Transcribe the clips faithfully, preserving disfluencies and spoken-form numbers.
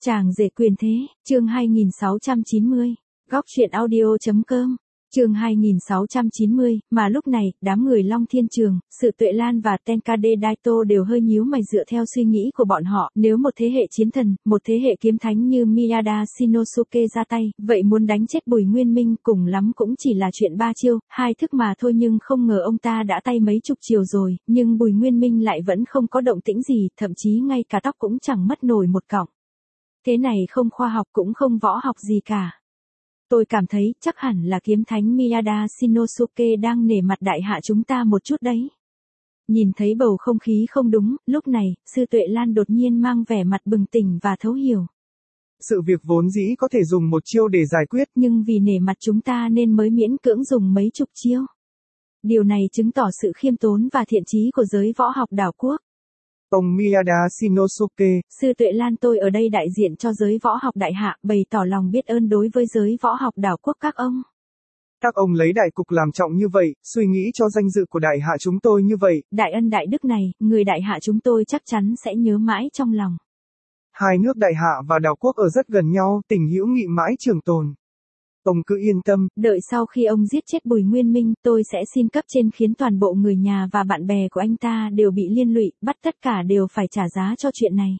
Chàng rể quyền thế, chương hai nghìn sáu trăm chín mươi, góc truyện audio.com, chương hai nghìn sáu trăm chín mươi, mà lúc này, đám người Long Thiên Trường, Sự Tuệ Lan và Tenkade Daito đều hơi nhíu mày dựa theo suy nghĩ của bọn họ, nếu một thế hệ chiến thần, một thế hệ kiếm thánh như Miyada Shinosuke ra tay, vậy muốn đánh chết Bùi Nguyên Minh cùng lắm cũng chỉ là chuyện ba chiêu, hai thức mà thôi, nhưng không ngờ ông ta đã tay mấy chục chiều rồi, nhưng Bùi Nguyên Minh lại vẫn không có động tĩnh gì, thậm chí ngay cả tóc cũng chẳng mất nổi một cọng. Thế này không khoa học cũng không võ học gì cả. Tôi cảm thấy chắc hẳn là kiếm thánh Miyada Shinosuke đang nể mặt đại hạ chúng ta một chút đấy. Nhìn thấy bầu không khí không đúng, lúc này, Sư Tuệ Lan đột nhiên mang vẻ mặt bừng tỉnh và thấu hiểu. Sự việc vốn dĩ có thể dùng một chiêu để giải quyết, nhưng vì nể mặt chúng ta nên mới miễn cưỡng dùng mấy chục chiêu. Điều này chứng tỏ sự khiêm tốn và thiện chí của giới võ học đảo quốc. Ông Miyada Shinosuke, Sư Tuệ Lan tôi ở đây đại diện cho giới võ học đại hạ, bày tỏ lòng biết ơn đối với giới võ học đảo quốc các ông. Các ông lấy đại cục làm trọng như vậy, suy nghĩ cho danh dự của đại hạ chúng tôi như vậy. Đại ân đại đức này, người đại hạ chúng tôi chắc chắn sẽ nhớ mãi trong lòng. Hai nước đại hạ và đảo quốc ở rất gần nhau, tình hữu nghị mãi trường tồn. Ông cứ yên tâm. Đợi sau khi ông giết chết Bùi Nguyên Minh, tôi sẽ xin cấp trên khiến toàn bộ người nhà và bạn bè của anh ta đều bị liên lụy, bắt tất cả đều phải trả giá cho chuyện này.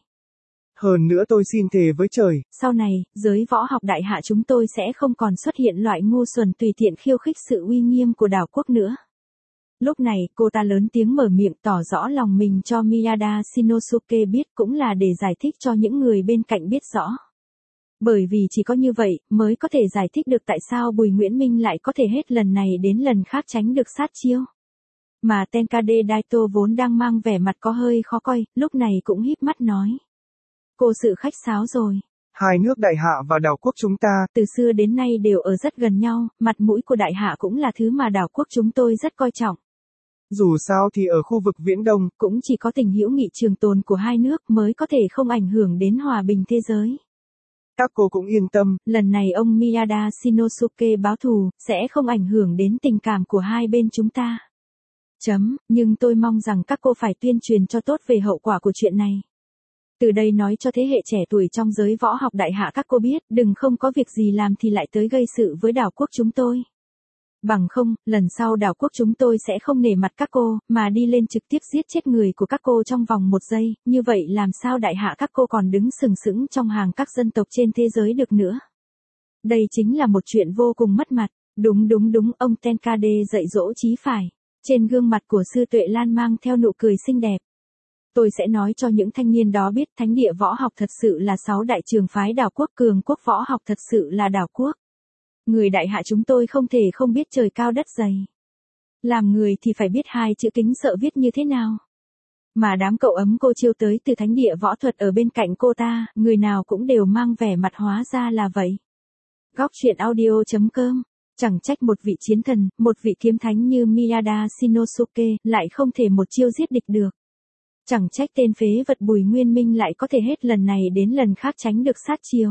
Hơn nữa tôi xin thề với trời. Sau này, giới võ học đại hạ chúng tôi sẽ không còn xuất hiện loại ngu xuẩn tùy tiện khiêu khích sự uy nghiêm của đảo quốc nữa. Lúc này, cô ta lớn tiếng mở miệng tỏ rõ lòng mình cho Miyada Shinosuke biết, cũng là để giải thích cho những người bên cạnh biết rõ. Bởi vì chỉ có như vậy, mới có thể giải thích được tại sao Bùi Nguyễn Minh lại có thể hết lần này đến lần khác tránh được sát chiêu. Mà Tenkade Daito vốn đang mang vẻ mặt có hơi khó coi, lúc này cũng híp mắt nói. Cô sự khách sáo rồi. Hai nước đại hạ và đảo quốc chúng ta, từ xưa đến nay đều ở rất gần nhau, mặt mũi của đại hạ cũng là thứ mà đảo quốc chúng tôi rất coi trọng. Dù sao thì ở khu vực Viễn Đông, cũng chỉ có tình hữu nghị trường tồn của hai nước mới có thể không ảnh hưởng đến hòa bình thế giới. Các cô cũng yên tâm, lần này ông Miyada Shinosuke báo thù, sẽ không ảnh hưởng đến tình cảm của hai bên chúng ta. Chấm, nhưng tôi mong rằng các cô phải tuyên truyền cho tốt về hậu quả của chuyện này. Từ đây nói cho thế hệ trẻ tuổi trong giới võ học đại hạ các cô biết, đừng không có việc gì làm thì lại tới gây sự với đảo quốc chúng tôi. Bằng không, lần sau đảo quốc chúng tôi sẽ không nể mặt các cô, mà đi lên trực tiếp giết chết người của các cô trong vòng một giây, như vậy làm sao đại hạ các cô còn đứng sừng sững trong hàng các dân tộc trên thế giới được nữa. Đây chính là một chuyện vô cùng mất mặt. Đúng đúng đúng, ông Tenkade dạy dỗ chí phải. Trên gương mặt của Sư Tuệ Lan mang theo nụ cười xinh đẹp. Tôi sẽ nói cho những thanh niên đó biết thánh địa võ học thật sự là sáu đại trường phái đảo quốc, cường quốc võ học thật sự là đảo quốc. Người đại hạ chúng tôi không thể không biết trời cao đất dày. Làm người thì phải biết hai chữ kính sợ viết như thế nào. Mà đám cậu ấm cô chiêu tới từ thánh địa võ thuật ở bên cạnh cô ta, người nào cũng đều mang vẻ mặt hóa ra là vậy. Góc truyện audio.com, chẳng trách một vị chiến thần, một vị kiếm thánh như Miyada Shinosuke lại không thể một chiêu giết địch được. Chẳng trách tên phế vật Bùi Nguyên Minh lại có thể hết lần này đến lần khác tránh được sát chiêu.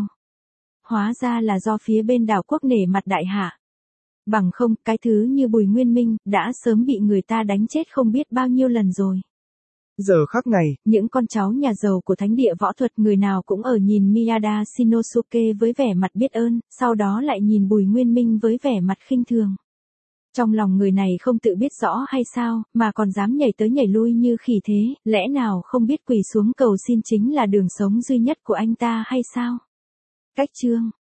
Hóa ra là do phía bên đảo quốc nể mặt đại hạ. Bằng không, cái thứ như Bùi Nguyên Minh đã sớm bị người ta đánh chết không biết bao nhiêu lần rồi. Giờ khắc này, những con cháu nhà giàu của thánh địa võ thuật người nào cũng ở nhìn Miyada Shinosuke với vẻ mặt biết ơn, sau đó lại nhìn Bùi Nguyên Minh với vẻ mặt khinh thường. Trong lòng người này không tự biết rõ hay sao, mà còn dám nhảy tới nhảy lui như khỉ thế, lẽ nào không biết quỳ xuống cầu xin chính là đường sống duy nhất của anh ta hay sao? Cách chương